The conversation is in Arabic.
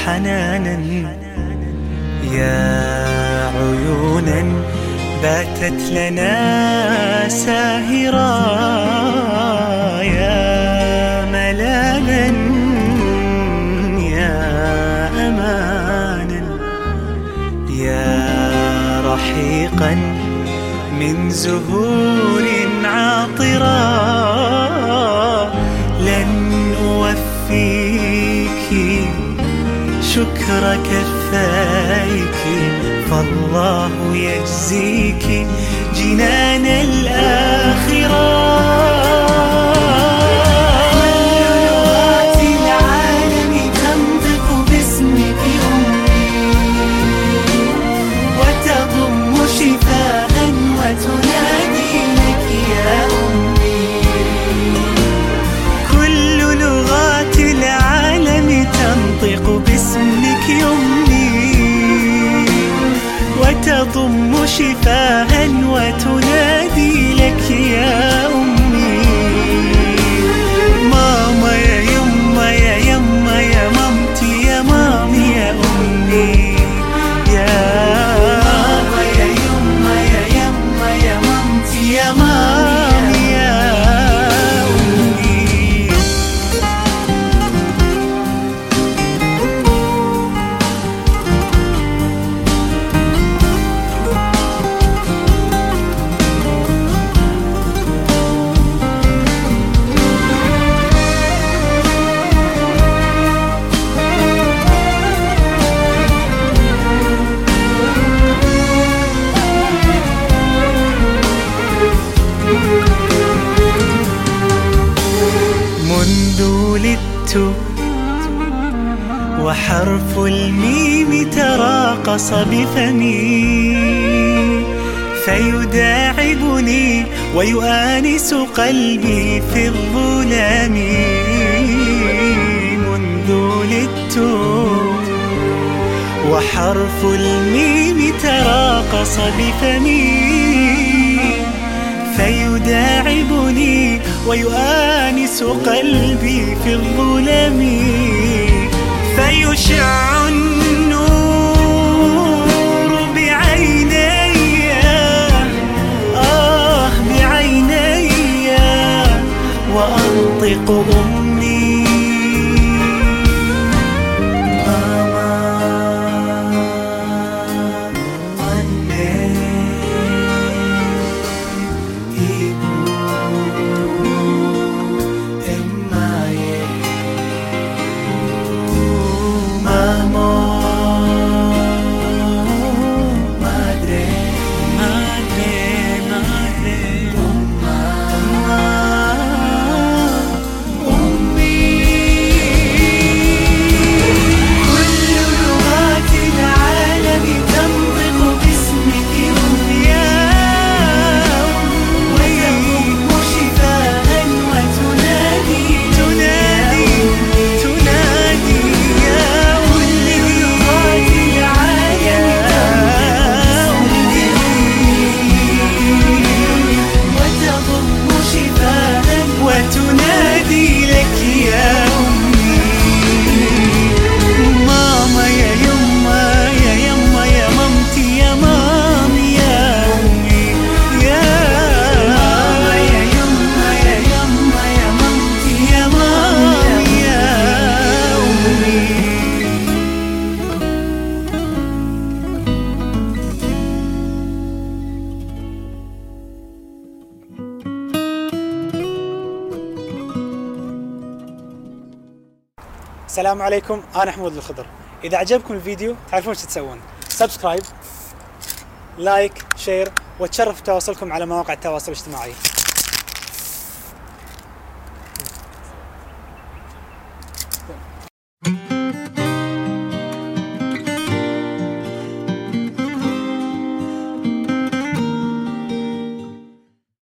حنانا، يا عيونا باتت لنا ساهرا، يا ملالا يا أمانا، يا رحيقا من زهور عاطرة، لن أوفيك شكر كفايك، فالله يجزيك جنان الآخرة. تضم شفاها وتنادي لك يا أمي، ماما يا يما يا يما يا مامتي يا مامي يا أمي، يا ماما يا يما يا يما يا مامتي يا مامي يا أمي. منذ ولدت وحرف الميم تراقص بفمي، فيداعبني ويؤانس قلبي في الظلام. منذ ولدت وحرف الميم تراقص بفمي، فيداعبني ويؤانس قلبي في الظلم، فيشع النور بعيني، بعيني، وأنطق أمي، السلام عليكم، أنا حمود الخضر. إذا عجبكم الفيديو تعرفون ايش تسوون، سبسكرايب، لايك، شير، وتشرف تواصلكم على مواقع التواصل الاجتماعي.